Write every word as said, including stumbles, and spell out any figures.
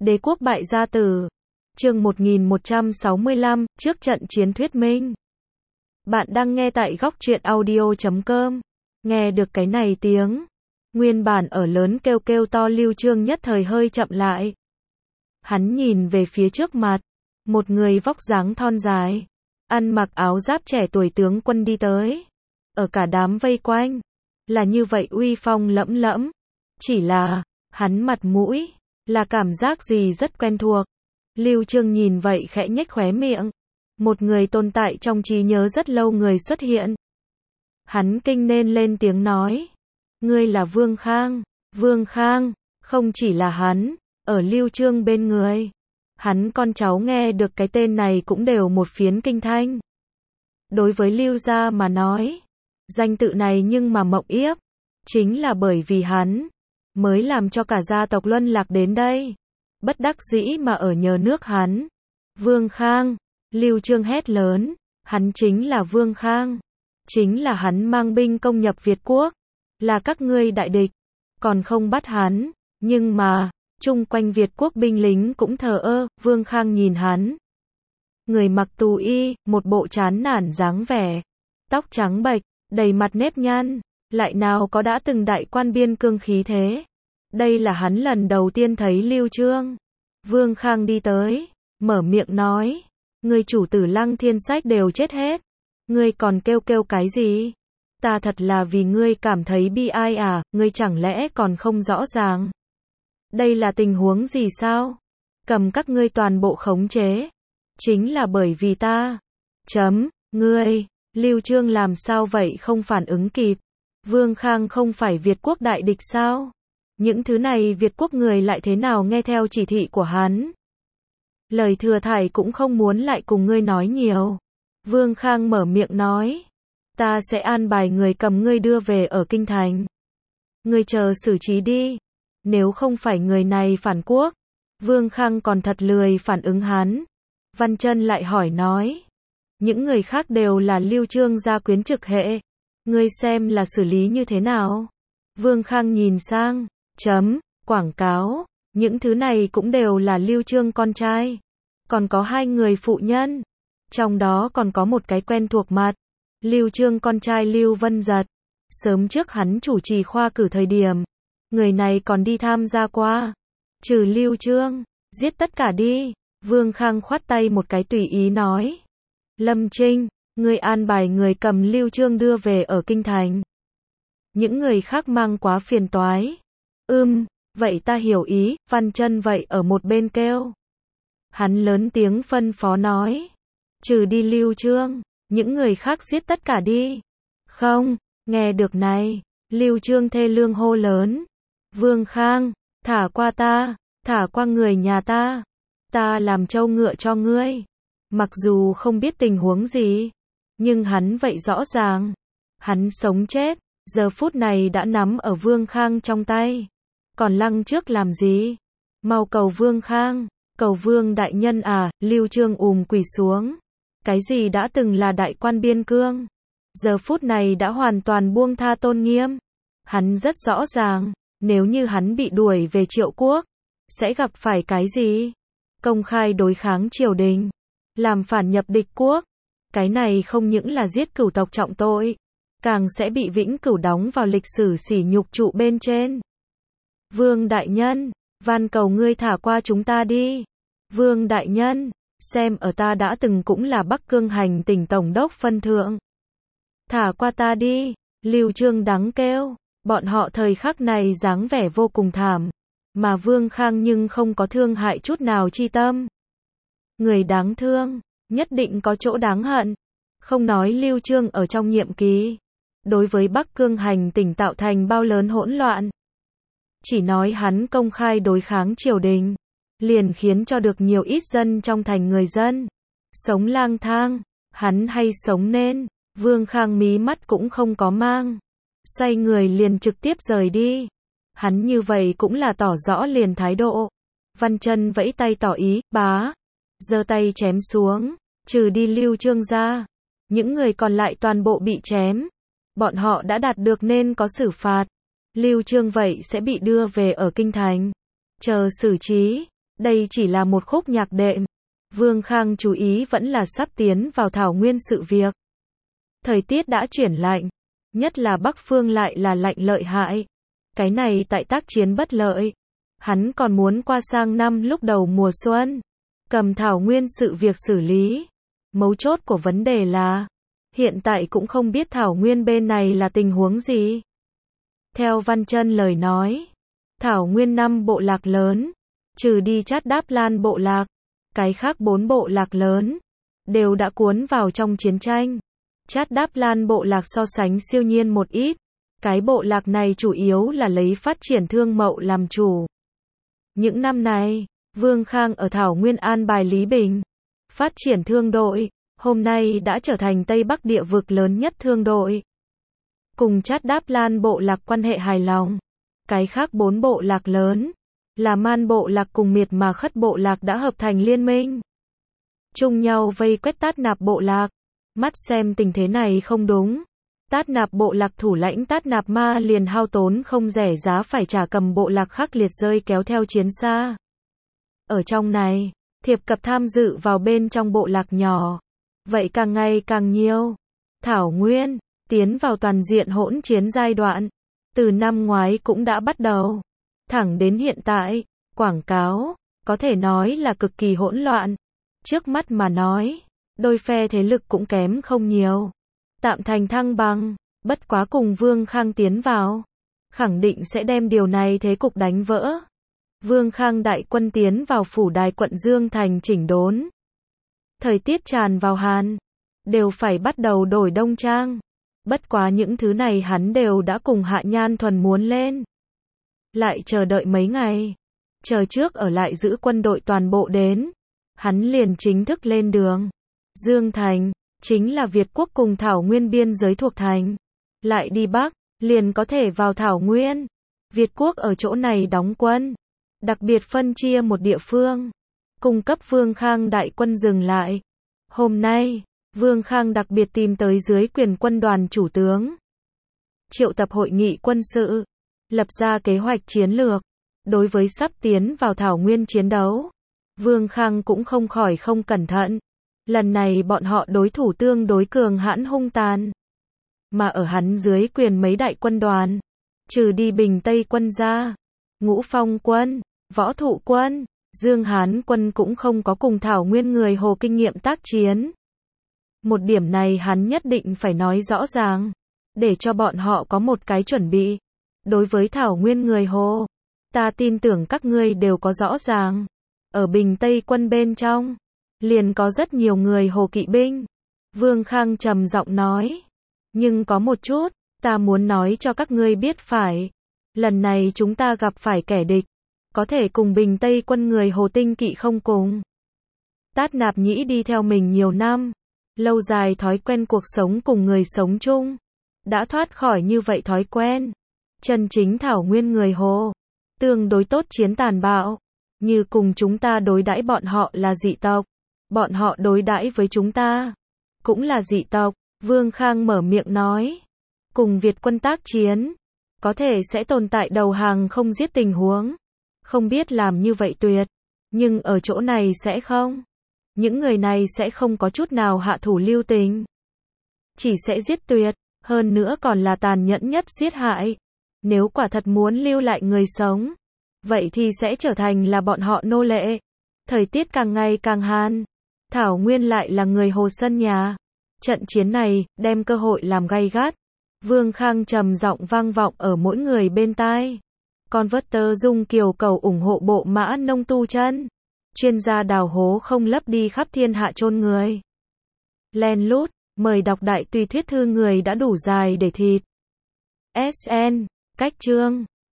Đế quốc bại gia tử. Chương một nghìn một trăm sáu mươi lăm, trước trận chiến thuyết minh. Bạn đang nghe tại góc truyện audio chấm com. Nghe được cái này tiếng, nguyên bản ở lớn kêu kêu to Lưu Chương nhất thời hơi chậm lại. Hắn nhìn về phía trước mặt, một người vóc dáng thon dài, ăn mặc áo giáp trẻ tuổi tướng quân đi tới. Ở cả đám vây quanh, là như vậy uy phong lẫm lẫm. Chỉ là, hắn mặt mũi, là cảm giác gì rất quen thuộc. Lưu Chương nhìn vậy khẽ nhếch khóe miệng. Một người tồn tại trong trí nhớ rất lâu người xuất hiện. Hắn kinh nên lên tiếng nói. Ngươi là Vương Khang. Vương Khang, không chỉ là hắn, ở Lưu Chương bên người. Hắn con cháu nghe được cái tên này cũng đều một phiến kinh thanh. Đối với Lưu gia mà nói, danh tự này nhưng mà mộng yếp. Chính là bởi vì hắn, mới làm cho cả gia tộc luân lạc đến đây. Bất đắc dĩ mà ở nhờ nước hắn. Vương Khang, Lưu Chương hét lớn, hắn chính là Vương Khang. Chính là hắn mang binh công nhập Việt quốc, là các ngươi đại địch, còn không bắt hắn, nhưng mà, chung quanh Việt quốc binh lính cũng thờ ơ. Vương Khang nhìn hắn. Người mặc tù y, một bộ chán nản dáng vẻ, tóc trắng bệch, đầy mặt nếp nhăn, lại nào có đã từng đại quan biên cương khí thế. Đây là hắn lần đầu tiên thấy Lưu Chương. Vương Khang đi tới, mở miệng nói, người chủ tử Lăng Thiên Sách đều chết hết, ngươi còn kêu kêu cái gì? Ta thật là vì ngươi cảm thấy bi ai à, ngươi chẳng lẽ còn không rõ ràng? Đây là tình huống gì sao? Cầm các ngươi toàn bộ khống chế. Chính là bởi vì ta. Chấm, ngươi, Lưu Chương làm sao vậy không phản ứng kịp. Vương Khang không phải Việt quốc đại địch sao? Những thứ này Việt quốc người lại thế nào nghe theo chỉ thị của hắn? Lời thừa thải cũng không muốn lại cùng ngươi nói nhiều. Vương Khang mở miệng nói. Ta sẽ an bài người cầm ngươi đưa về ở kinh thành. Ngươi chờ xử trí đi. Nếu không phải người này phản quốc. Vương Khang còn thật lười phản ứng hắn. Văn Chân lại hỏi nói. Những người khác đều là Lưu Chương gia quyến trực hệ. Ngươi xem là xử lý như thế nào? Vương Khang nhìn sang. Chấm, quảng cáo. Những thứ này cũng đều là Lưu Chương con trai. Còn có hai người phụ nhân. Trong đó còn có một cái quen thuộc mặt. Lưu Chương con trai Lưu Vân Giật. Sớm trước hắn chủ trì khoa cử thời điểm. Người này còn đi tham gia qua. Trừ Lưu Chương, giết tất cả đi. Vương Khang khoát tay một cái tùy ý nói. Lâm Trinh, ngươi an bài người cầm Lưu Chương đưa về ở kinh thành. Những người khác mang quá phiền toái. Ưm, vậy ta hiểu ý. Văn Chân vậy ở một bên kêu. Hắn lớn tiếng phân phó nói. Trừ đi Lưu Chương, những người khác giết tất cả đi. Không, nghe được này, Lưu Chương thê lương hô lớn. Vương Khang, thả qua ta, thả qua người nhà ta. Ta làm trâu ngựa cho ngươi. Mặc dù không biết tình huống gì, nhưng hắn vậy rõ ràng. Hắn sống chết, giờ phút này đã nắm ở Vương Khang trong tay. Còn lăng trước làm gì? Mau cầu Vương Khang, cầu Vương đại nhân à. Lưu Chương ùm quỳ xuống. Cái gì đã từng là đại quan biên cương, giờ phút này đã hoàn toàn buông tha tôn nghiêm. Hắn rất rõ ràng, nếu như hắn bị đuổi về Triệu quốc, sẽ gặp phải cái gì? Công khai đối kháng triều đình, làm phản nhập địch quốc. Cái này không những là giết cửu tộc trọng tội, càng sẽ bị vĩnh cửu đóng vào lịch sử sỉ nhục trụ bên trên. Vương đại nhân, van cầu ngươi thả qua chúng ta đi. Vương đại nhân, xem ở ta đã từng cũng là Bắc Cương hành tỉnh tổng đốc phân thượng. Thả qua ta đi. Lưu Chương đắng kêu. Bọn họ thời khắc này dáng vẻ vô cùng thảm. Mà Vương Khang nhưng không có thương hại chút nào chi tâm. Người đáng thương, nhất định có chỗ đáng hận. Không nói Lưu Chương ở trong nhiệm kỳ, đối với Bắc Cương hành tỉnh tạo thành bao lớn hỗn loạn. Chỉ nói hắn công khai đối kháng triều đình, liền khiến cho được nhiều ít dân trong thành người dân sống lang thang. Hắn hay sống nên, Vương Khang mí mắt cũng không có mang, xoay người liền trực tiếp rời đi. Hắn như vậy cũng là tỏ rõ liền thái độ. Văn Chân vẫy tay tỏ ý. Bá, giơ tay chém xuống, trừ đi Lưu Chương ra, những người còn lại toàn bộ bị chém. Bọn họ đã đạt được nên có xử phạt. Lưu Chương vậy sẽ bị đưa về ở kinh thành, chờ xử trí. Đây chỉ là một khúc nhạc đệm. Vương Khang chú ý vẫn là sắp tiến vào thảo nguyên sự việc. Thời tiết đã chuyển lạnh, nhất là Bắc Phương lại là lạnh lợi hại. Cái này tại tác chiến bất lợi. Hắn còn muốn qua sang năm lúc đầu mùa xuân, cầm thảo nguyên sự việc xử lý. Mấu chốt của vấn đề là, hiện tại cũng không biết thảo nguyên bên này là tình huống gì. Theo Văn Chân lời nói, thảo nguyên năm bộ lạc lớn, trừ đi Chát Đáp Lan bộ lạc, cái khác bốn bộ lạc lớn, đều đã cuốn vào trong chiến tranh. Chát Đáp Lan bộ lạc so sánh siêu nhiên một ít, cái bộ lạc này chủ yếu là lấy phát triển thương mậu làm chủ. Những năm này, Vương Khang ở Thảo Nguyên an bài Lý Bình, phát triển thương đội, hôm nay đã trở thành Tây Bắc địa vực lớn nhất thương đội. Cùng Chát Đáp Lan bộ lạc quan hệ hài lòng, cái khác bốn bộ lạc lớn, là Man bộ lạc cùng Miệt Mà Khất bộ lạc đã hợp thành liên minh. Chung nhau vây quét Tát Nạp bộ lạc, mắt xem tình thế này không đúng. Tát Nạp bộ lạc thủ lãnh Tát Nạp Ma liền hao tốn không rẻ giá phải trả cầm bộ lạc khác liệt rơi kéo theo chiến xa. Ở trong này, thiệp cập tham dự vào bên trong bộ lạc nhỏ. Vậy càng ngày càng nhiều. Thảo Nguyên, tiến vào toàn diện hỗn chiến giai đoạn. Từ năm ngoái cũng đã bắt đầu. Thẳng đến hiện tại, quảng cáo, có thể nói là cực kỳ hỗn loạn. Trước mắt mà nói, đôi phe thế lực cũng kém không nhiều. Tạm thành thăng bằng, bất quá cùng Vương Khang tiến vào, khẳng định sẽ đem điều này thế cục đánh vỡ. Vương Khang đại quân tiến vào phủ đài quận Dương Thành chỉnh đốn. Thời tiết tràn vào Hàn, đều phải bắt đầu đổi đông trang. Bất quá những thứ này hắn đều đã cùng Hạ Nhan Thuần muốn lên. Lại chờ đợi mấy ngày, chờ trước ở lại giữ quân đội toàn bộ đến. Hắn liền chính thức lên đường. Dương Thành, chính là Việt quốc cùng Thảo Nguyên biên giới thuộc thành. Lại đi Bắc, liền có thể vào Thảo Nguyên. Việt quốc ở chỗ này đóng quân. Đặc biệt phân chia một địa phương. Cung cấp Vương Khang đại quân dừng lại. Hôm nay, Vương Khang đặc biệt tìm tới dưới quyền quân đoàn chủ tướng. Triệu tập hội nghị quân sự. Lập ra kế hoạch chiến lược. Đối với sắp tiến vào Thảo Nguyên chiến đấu, Vương Khang cũng không khỏi không cẩn thận. Lần này bọn họ đối thủ tương đối cường hãn hung tàn. Mà ở hắn dưới quyền mấy đại quân đoàn, trừ đi Bình Tây quân ra, Ngũ Phong quân, Võ Thụ quân, Dương Hán quân cũng không có cùng Thảo Nguyên người Hồ kinh nghiệm tác chiến. Một điểm này hắn nhất định phải nói rõ ràng, để cho bọn họ có một cái chuẩn bị. Đối với Thảo Nguyên người Hồ, ta tin tưởng các ngươi đều có rõ ràng. Ở Bình Tây quân bên trong, liền có rất nhiều người Hồ kỵ binh. Vương Khang trầm giọng nói. Nhưng có một chút, ta muốn nói cho các ngươi biết phải. Lần này chúng ta gặp phải kẻ địch. Có thể cùng Bình Tây quân người Hồ tinh kỵ không cùng. Tát Nạp Nhĩ đi theo mình nhiều năm. Lâu dài thói quen cuộc sống cùng người sống chung. Đã thoát khỏi như vậy thói quen. Chân chính Thảo Nguyên người Hồ. Tương đối tốt chiến tàn bạo. Như cùng chúng ta đối đãi bọn họ là dị tộc. Bọn họ đối đãi với chúng ta cũng là dị tộc. Vương Khang mở miệng nói. Cùng Việt quân tác chiến, có thể sẽ tồn tại đầu hàng không giết tình huống. Không biết làm như vậy tuyệt. Nhưng ở chỗ này sẽ không. Những người này sẽ không có chút nào hạ thủ lưu tình. Chỉ sẽ giết tuyệt. Hơn nữa còn là tàn nhẫn nhất giết hại. Nếu quả thật muốn lưu lại người sống, vậy thì sẽ trở thành là bọn họ nô lệ. Thời tiết càng ngày càng hàn. Thảo Nguyên lại là người Hồ sân nhà. Trận chiến này, đem cơ hội làm gay gắt. Vương Khang trầm giọng vang vọng ở mỗi người bên tai. Converter Dung Kiều cầu ủng hộ bộ mã nông tu chân. Chuyên gia đào hố không lấp đi khắp thiên hạ chôn người. Len lút, mời đọc đại tùy thuyết thư người đã đủ dài để thịt. ét en, cách chương.